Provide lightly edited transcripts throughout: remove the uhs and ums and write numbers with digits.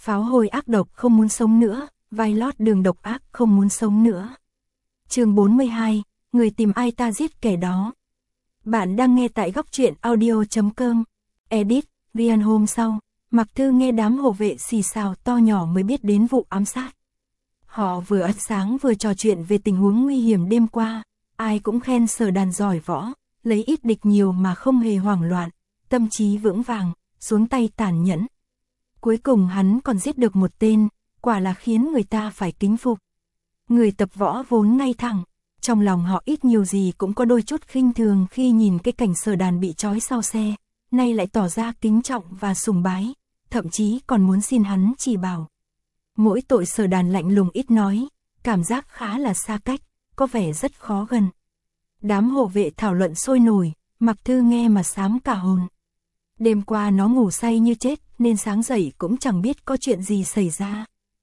Pháo hôi ác độc không muốn sống nữa, vai lót đường độc ác không muốn sống nữa. Chương 42, người tìm ai ta giết kẻ đó. Bạn đang nghe tại góc truyện audio.com. Edit, Ryan. Hôm sau, Mạc Thư nghe đám hộ vệ xì xào to nhỏ mới biết đến vụ ám sát. Họ vừa ăn sáng vừa trò chuyện về tình huống nguy hiểm đêm qua, ai cũng khen Sở Đàn giỏi võ, lấy ít địch nhiều mà không hề hoảng loạn, tâm trí vững vàng, xuống tay tàn nhẫn. Cuối cùng hắn còn giết được một tên, quả là khiến người ta phải kính phục. Người tập võ vốn ngay thẳng, trong lòng họ ít nhiều gì cũng có đôi chút khinh thường khi nhìn cái cảnh Sở Đàn bị trói sau xe, nay lại tỏ ra kính trọng và sùng bái, thậm chí còn muốn xin hắn chỉ bảo. Mỗi tội Sở Đàn lạnh lùng ít nói, cảm giác khá là xa cách, có vẻ rất khó gần. Đám hộ vệ thảo luận sôi nổi, Mạc Thư nghe mà xám cả hồn. Đêm qua nó ngủ say như chết nên sáng dậy cũng chẳng biết có chuyện gì xảy ra.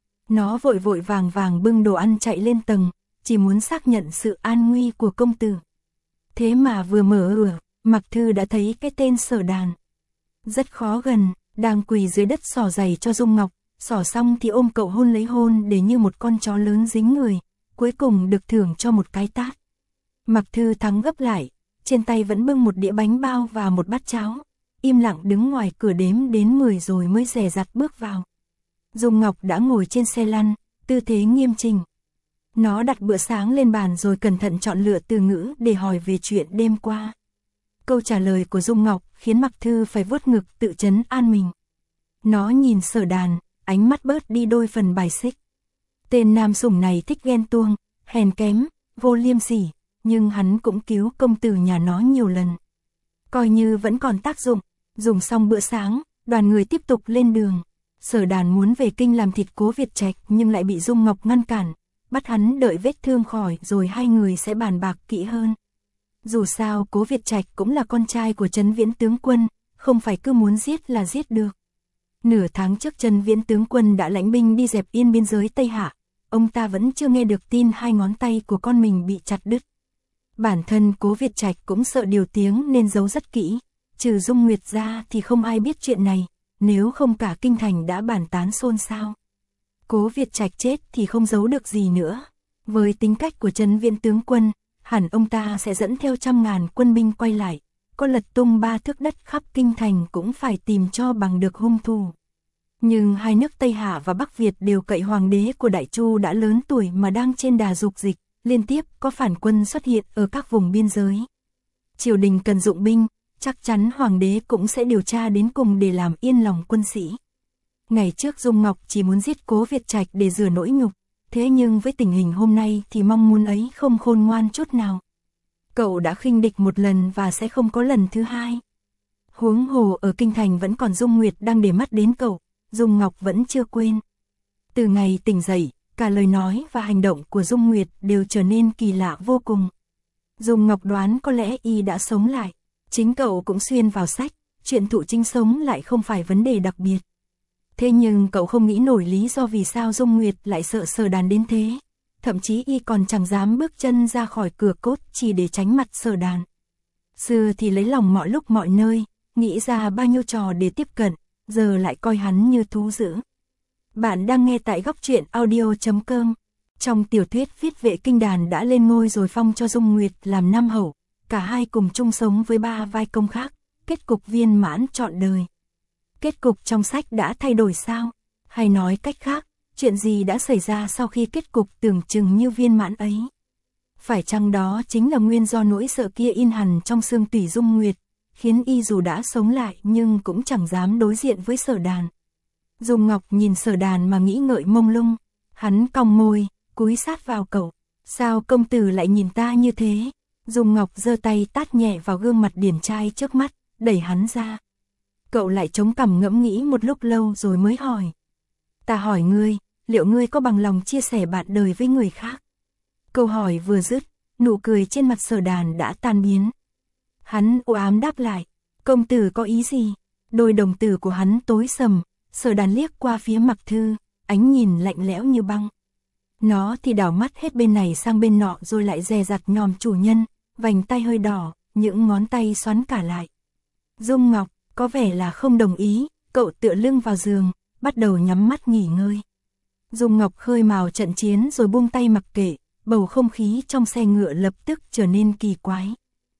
Nó vội vội vàng vàng bưng đồ ăn chạy lên tầng, chỉ muốn xác nhận sự an nguy của công tử. Thế mà vừa mở cửa, Mạc Thư đã thấy cái tên Sở Đàn. Rất khó gần, đang quỳ dưới đất xỏ giày cho Dung Ngọc, xỏ xong thì ôm cậu hôn lấy hôn để như một con chó lớn dính người, cuối cùng được thưởng cho một cái tát. Mạc Thư thắng gấp lại, trên tay vẫn bưng một đĩa bánh bao và một bát cháo, im lặng đứng ngoài cửa đếm đến 10 rồi mới dè dặt bước vào. Dung Ngọc đã ngồi trên xe lăn, tư thế nghiêm chỉnh. Nó đặt bữa sáng lên bàn rồi cẩn thận chọn lựa từ ngữ để hỏi về chuyện đêm qua. Câu trả lời của Dung Ngọc khiến Mạc Thư phải vuốt ngực tự trấn an mình. Nó nhìn Sở Đàn, ánh mắt bớt đi đôi phần bài xích. Tên nam sủng này thích ghen tuông, hèn kém, vô liêm sỉ, nhưng hắn cũng cứu công tử nhà nó nhiều lần. Coi như vẫn còn tác dụng, dùng xong bữa sáng, đoàn người tiếp tục lên đường. Sở Đàn muốn về kinh làm thịt Cố Việt Trạch nhưng lại bị Dung Ngọc ngăn cản, bắt hắn đợi vết thương khỏi rồi hai người sẽ bàn bạc kỹ hơn. Dù sao Cố Việt Trạch cũng là con trai của Trấn Viễn tướng quân, không phải cứ muốn giết là giết được. Nửa tháng trước Trấn Viễn tướng quân đã lãnh binh đi dẹp yên biên giới Tây Hạ, ông ta vẫn chưa nghe được tin hai ngón tay của con mình bị chặt đứt. Bản thân Cố Việt Trạch cũng sợ điều tiếng nên giấu rất kỹ, trừ Dung Nguyệt ra thì không ai biết chuyện này, nếu không cả kinh thành đã bàn tán xôn xao. Cố Việt Trạch chết thì không giấu được gì nữa. Với tính cách của Trấn Viễn tướng quân, hẳn ông ta sẽ dẫn theo 100.000 quân binh quay lại, có lật tung 3 thước đất khắp kinh thành cũng phải tìm cho bằng được hung thủ. Nhưng hai nước Tây Hạ và Bắc Việt đều cậy hoàng đế của Đại Chu đã lớn tuổi mà đang trên đà dục dịch, liên tiếp có phản quân xuất hiện ở các vùng biên giới. Triều đình cần dụng binh, chắc chắn hoàng đế cũng sẽ điều tra đến cùng để làm yên lòng quân sĩ. Ngày trước Dung Ngọc chỉ muốn giết Cố Việt Trạch để rửa nỗi nhục, thế nhưng với tình hình hôm nay thì mong muốn ấy không khôn ngoan chút nào. Cậu đã khinh địch một lần và sẽ không có lần thứ hai. Huống hồ ở kinh thành vẫn còn Dung Nguyệt đang để mắt đến cậu, Dung Ngọc vẫn chưa quên. Từ ngày tỉnh dậy, cả lời nói và hành động của Dung Nguyệt đều trở nên kỳ lạ vô cùng. Dung Ngọc đoán có lẽ y đã sống lại, chính cậu cũng xuyên vào sách, chuyện Thụ Trinh sống lại không phải vấn đề đặc biệt. Thế nhưng cậu không nghĩ nổi lý do vì sao Dung Nguyệt lại sợ Sở Đàn đến thế, thậm chí y còn chẳng dám bước chân ra khỏi cửa cốt chỉ để tránh mặt Sở Đàn. Xưa thì lấy lòng mọi lúc mọi nơi, nghĩ ra bao nhiêu trò để tiếp cận, giờ lại coi hắn như thú dữ. Bạn đang nghe tại góc truyện audio.com. Trong tiểu thuyết viết Vệ Kinh Đàn đã lên ngôi rồi phong cho Dung Nguyệt làm nam hậu, cả hai cùng chung sống với 3 vai công khác, kết cục viên mãn trọn đời. Kết cục trong sách đã thay đổi sao? Hay nói cách khác, chuyện gì đã xảy ra sau khi kết cục tưởng chừng như viên mãn ấy? Phải chăng đó chính là nguyên do nỗi sợ kia in hằn trong xương tủy Dung Nguyệt, khiến y dù đã sống lại nhưng cũng chẳng dám đối diện với Sở Đàn. Dung Ngọc nhìn Sở Đàn mà nghĩ ngợi mông lung, hắn cong môi, cúi sát vào cậu. Sao công tử lại nhìn ta như thế? Dung Ngọc giơ tay tát nhẹ vào gương mặt điển trai trước mắt, đẩy hắn ra. Cậu lại chống cằm ngẫm nghĩ một lúc lâu rồi mới hỏi. Ta hỏi ngươi, liệu ngươi có bằng lòng chia sẻ bạn đời với người khác? Câu hỏi vừa dứt, nụ cười trên mặt Sở Đàn đã tan biến. Hắn u ám đáp lại, công tử có ý gì? Đôi đồng tử của hắn tối sầm, Sở Đàn liếc qua phía Mạc Thư, ánh nhìn lạnh lẽo như băng. Nó thì đảo mắt hết bên này sang bên nọ rồi lại dè dặt nhòm chủ nhân, vành tay hơi đỏ, những ngón tay xoắn cả lại. Dung Ngọc có vẻ là không đồng ý, cậu tựa lưng vào giường, bắt đầu nhắm mắt nghỉ ngơi. Dung Ngọc khơi mào trận chiến rồi buông tay mặc kệ, bầu không khí trong xe ngựa lập tức trở nên kỳ quái.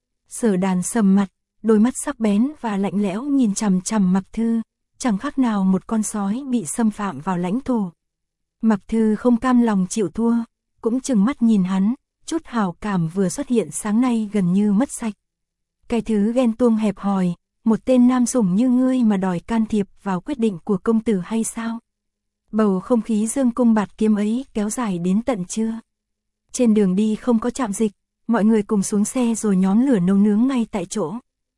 Sở Đàn sầm mặt, đôi mắt sắc bén và lạnh lẽo nhìn chằm chằm Mặc Thư, chẳng khác nào một con sói bị xâm phạm vào lãnh thổ. Mặc Thư không cam lòng chịu thua, cũng trừng mắt nhìn hắn, chút hảo cảm vừa xuất hiện sáng nay gần như mất sạch. Cái thứ ghen tuông hẹp hòi, một tên nam sủng như ngươi mà đòi can thiệp vào quyết định của công tử hay sao? Bầu không khí dương cung bạt kiếm ấy kéo dài đến tận trưa. Trên đường đi không có trạm dịch, mọi người cùng xuống xe rồi nhóm lửa nấu nướng ngay tại chỗ.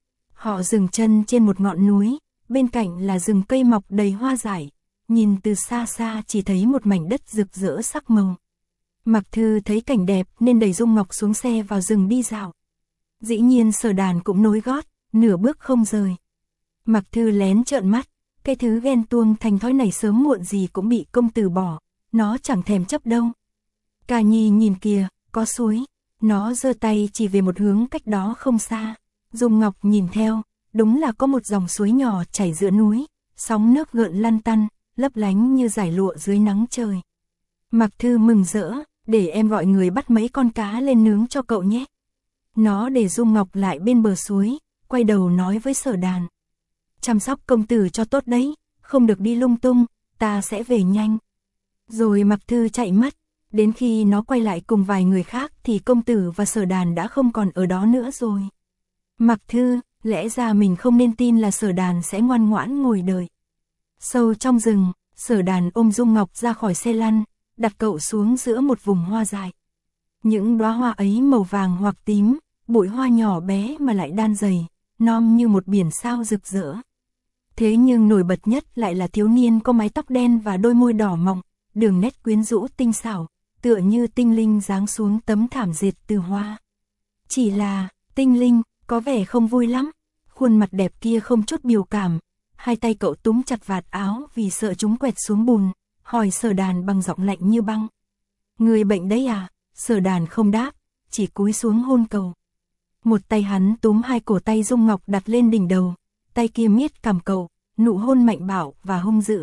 Họ dừng chân trên một ngọn núi, bên cạnh là rừng cây mọc đầy hoa dại, nhìn từ xa xa chỉ thấy một mảnh đất rực rỡ sắc màu. Mặc Thư thấy cảnh đẹp nên đẩy Dung Ngọc xuống xe vào rừng đi dạo. Dĩ nhiên Sở Đàn cũng nối gót, nửa bước không rời. Mặc Thư lén trợn mắt, cái thứ ghen tuông thành thói này sớm muộn gì cũng bị công tử bỏ, nó chẳng thèm chấp đâu. Ca Nhi nhìn kìa, có suối, nó giơ tay chỉ về một hướng cách đó không xa. Dung Ngọc nhìn theo, đúng là có một dòng suối nhỏ chảy giữa núi, sóng nước gợn lăn tăn, lấp lánh như dải lụa dưới nắng trời. Mặc Thư mừng rỡ, để em gọi người bắt mấy con cá lên nướng cho cậu nhé. Nó để Dung Ngọc lại bên bờ suối, quay đầu nói với Sở Đàn. Chăm sóc công tử cho tốt đấy, không được đi lung tung, ta sẽ về nhanh. Rồi Mặc Thư chạy mất, đến khi nó quay lại cùng vài người khác thì công tử và Sở Đàn đã không còn ở đó nữa rồi. Mặc Thư, lẽ ra mình không nên tin là Sở Đàn sẽ ngoan ngoãn ngồi đợi. Sâu trong rừng, Sở Đàn ôm Dung Ngọc ra khỏi xe lăn, đặt cậu xuống giữa một vùng hoa dại. Những đóa hoa ấy màu vàng hoặc tím, bụi hoa nhỏ bé mà lại đan dày, non như một biển sao rực rỡ. Thế nhưng nổi bật nhất lại là thiếu niên có mái tóc đen và đôi môi đỏ mọng, đường nét quyến rũ tinh xảo, tựa như tinh linh giáng xuống tấm thảm dệt từ hoa. Chỉ là, tinh linh, có vẻ không vui lắm, khuôn mặt đẹp kia không chút biểu cảm, hai tay cậu túm chặt vạt áo vì sợ chúng quẹt xuống bùn, hỏi Sở Đàn bằng giọng lạnh như băng. Người bệnh đấy à? Sở Đàn không đáp, chỉ cúi xuống hôn cậu. Một tay hắn túm hai cổ tay Dung Ngọc đặt lên đỉnh đầu, tay kia miết cằm cậu, nụ hôn mạnh bạo và hung dữ.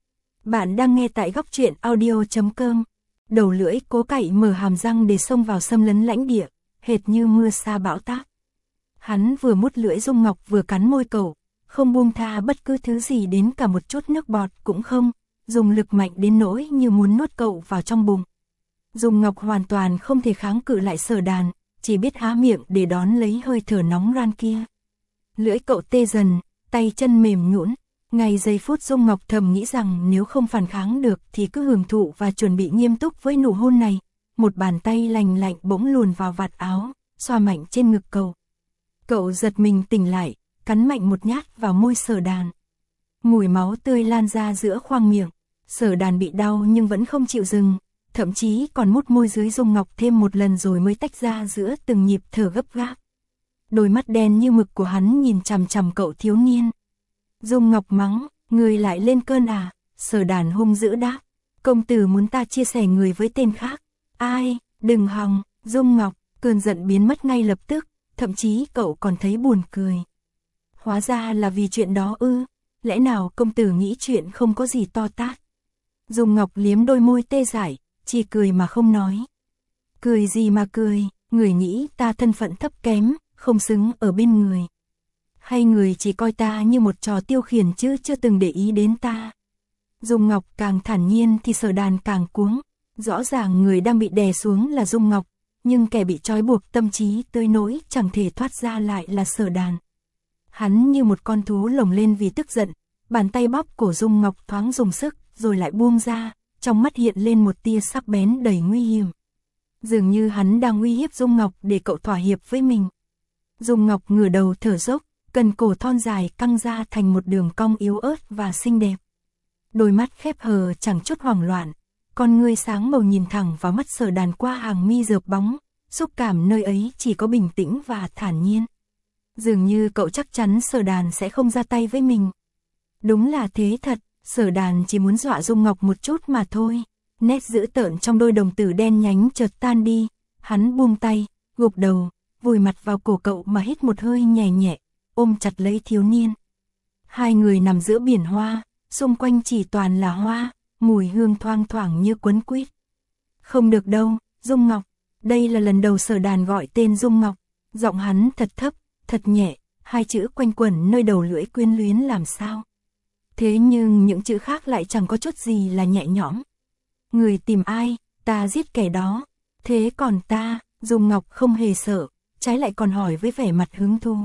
Bạn đang nghe tại góc truyện audio.com. Đầu lưỡi cố cậy mở hàm răng để xông vào xâm lấn lãnh địa, hệt như mưa sa bão táp. Hắn vừa mút lưỡi Dung Ngọc vừa cắn môi cậu, không buông tha bất cứ thứ gì đến cả một chút nước bọt cũng không, dùng lực mạnh đến nỗi như muốn nuốt cậu vào trong bụng. Dung Ngọc hoàn toàn không thể kháng cự lại Sở Đàn, chỉ biết há miệng để đón lấy hơi thở nóng ran kia. Lưỡi cậu tê dần, tay chân mềm nhũn. Ngay giây phút Dung Ngọc thầm nghĩ rằng nếu không phản kháng được thì cứ hưởng thụ và chuẩn bị nghiêm túc với nụ hôn này. Một bàn tay lành lạnh bỗng luồn vào vạt áo, xoa mạnh trên ngực cậu. Cậu giật mình tỉnh lại, cắn mạnh một nhát vào môi Sở Đàn. Mùi máu tươi lan ra giữa khoang miệng. Sở Đàn bị đau nhưng vẫn không chịu dừng, thậm chí còn mút môi dưới Dung Ngọc thêm một lần rồi mới tách ra giữa từng nhịp thở gấp gáp. Đôi mắt đen như mực của hắn nhìn chằm chằm cậu thiếu niên. Dung Ngọc mắng, người lại lên cơn à? Sở Đàn hung dữ đáp, công tử muốn ta chia sẻ người với tên khác. Ai, đừng hòng. Dung Ngọc, cơn giận biến mất ngay lập tức, thậm chí cậu còn thấy buồn cười. Hóa ra là vì chuyện đó ư? Lẽ nào công tử nghĩ chuyện không có gì to tát? Dung Ngọc liếm đôi môi tê dại, chỉ cười mà không nói. Cười gì mà cười, người nghĩ ta thân phận thấp kém, không xứng ở bên người. Hay người chỉ coi ta như một trò tiêu khiển chứ chưa từng để ý đến ta. Dung Ngọc càng thản nhiên thì Sở Đàn càng cuống. Rõ ràng người đang bị đè xuống là Dung Ngọc, nhưng kẻ bị trói buộc tâm trí tới nỗi chẳng thể thoát ra lại là Sở Đàn. Hắn như một con thú lồng lên vì tức giận, bàn tay bóp cổ Dung Ngọc thoáng dùng sức rồi lại buông ra, trong mắt hiện lên một tia sắc bén đầy nguy hiểm. Dường như hắn đang uy hiếp Dung Ngọc để cậu thỏa hiệp với mình. Dung Ngọc ngửa đầu thở dốc, cần cổ thon dài căng ra thành một đường cong yếu ớt và xinh đẹp. Đôi mắt khép hờ chẳng chút hoảng loạn, con ngươi sáng màu nhìn thẳng vào mắt Sở Đàn qua hàng mi rợp bóng, xúc cảm nơi ấy chỉ có bình tĩnh và thản nhiên. Dường như cậu chắc chắn Sở Đàn sẽ không ra tay với mình. Đúng là thế thật, Sở Đàn chỉ muốn dọa Dung Ngọc một chút mà thôi. Nét dữ tợn trong đôi đồng tử đen nhánh chợt tan đi, hắn buông tay, gục đầu, vùi mặt vào cổ cậu mà hít một hơi nhẹ nhẹ, ôm chặt lấy thiếu niên. Hai người nằm giữa biển hoa, xung quanh chỉ toàn là hoa, mùi hương thoang thoảng như quấn quýt. Không được đâu, Dung Ngọc. Đây là lần đầu Sở Đàn gọi tên Dung Ngọc, giọng hắn thật thấp, thật nhẹ, hai chữ quanh quẩn nơi đầu lưỡi quyến luyến làm sao. Thế nhưng những chữ khác lại chẳng có chút gì là nhẹ nhõm. Người tìm ai, ta giết kẻ đó. Thế còn ta, Dung Ngọc không hề sợ, trái lại còn hỏi với vẻ mặt hứng thú.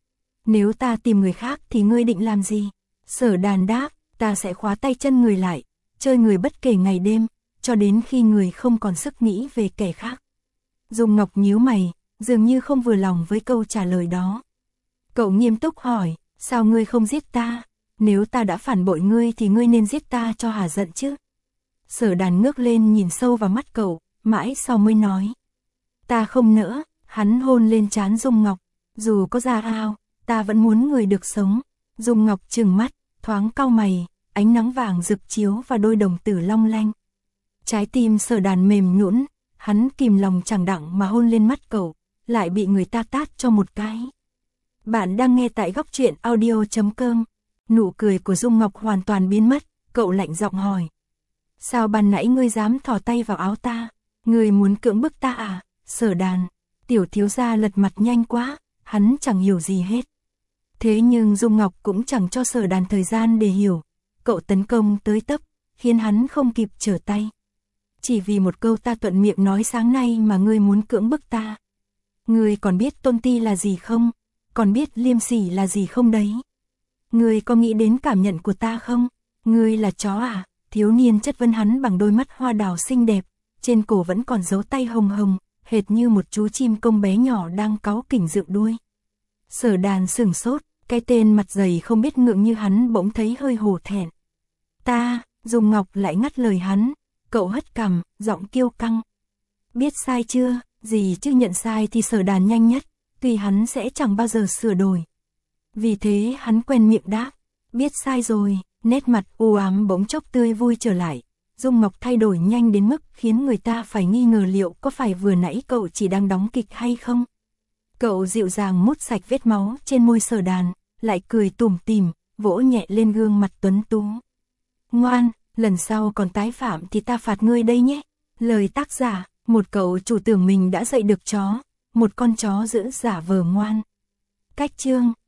Nếu ta tìm người khác thì ngươi định làm gì? Sở Đàn đáp, ta sẽ khóa tay chân người lại, chơi người bất kể ngày đêm, cho đến khi người không còn sức nghĩ về kẻ khác. Dung Ngọc nhíu mày, dường như không vừa lòng với câu trả lời đó. Cậu nghiêm túc hỏi, sao ngươi không giết ta? Nếu ta đã phản bội ngươi thì ngươi nên giết ta cho hả giận chứ. Sở Đàn ngước lên nhìn sâu vào mắt cậu, mãi sau mới nói. Ta không nỡ, hắn hôn lên trán Dung Ngọc, dù có ra ao, ta vẫn muốn người được sống. Dung Ngọc trừng mắt, thoáng cau mày, ánh nắng vàng rực chiếu và đôi đồng tử long lanh. Trái tim Sở Đàn mềm nhũn, hắn kìm lòng chẳng đặng mà hôn lên mắt cậu, lại bị người ta tát cho một cái. Bạn đang nghe tại góc truyện audio.com. Nụ cười của Dung Ngọc hoàn toàn biến mất, cậu lạnh giọng hỏi. Sao ban nãy ngươi dám thò tay vào áo ta? Ngươi muốn cưỡng bức ta à? Sở Đàn, tiểu thiếu gia lật mặt nhanh quá, hắn chẳng hiểu gì hết. Thế nhưng Dung Ngọc cũng chẳng cho Sở Đàn thời gian để hiểu. Cậu tấn công tới tấp, khiến hắn không kịp trở tay. Chỉ vì một câu ta thuận miệng nói sáng nay mà ngươi muốn cưỡng bức ta. Ngươi còn biết tôn ti là gì không? Còn biết liêm sỉ là gì không đấy? Ngươi có nghĩ đến cảm nhận của ta không? Ngươi là chó à? Thiếu niên chất vấn hắn bằng đôi mắt hoa đào xinh đẹp, trên cổ vẫn còn dấu tay hồng hồng, hệt như một chú chim công bé nhỏ đang cáu kỉnh dựng đuôi. Sở Đàn sửng sốt, cái tên mặt dày không biết ngượng như hắn bỗng thấy hơi hổ thẹn. Ta, Dung Ngọc lại ngắt lời hắn, cậu hất cằm, giọng kiêu căng. Biết sai chưa, gì chứ nhận sai thì Sở Đàn nhanh nhất, tuy hắn sẽ chẳng bao giờ sửa đổi. Vì thế hắn quen miệng đáp, biết sai rồi, nét mặt u ám bỗng chốc tươi vui trở lại. Dung Ngọc thay đổi nhanh đến mức khiến người ta phải nghi ngờ liệu có phải vừa nãy cậu chỉ đang đóng kịch hay không. Cậu dịu dàng mút sạch vết máu trên môi Sở Đàn, lại cười tủm tỉm, vỗ nhẹ lên gương mặt tuấn tú. Ngoan, lần sau còn tái phạm thì ta phạt ngươi đây nhé. Lời tác giả, một cậu chủ tưởng mình đã dạy được chó, một con chó giữ giả vờ ngoan. Cách chương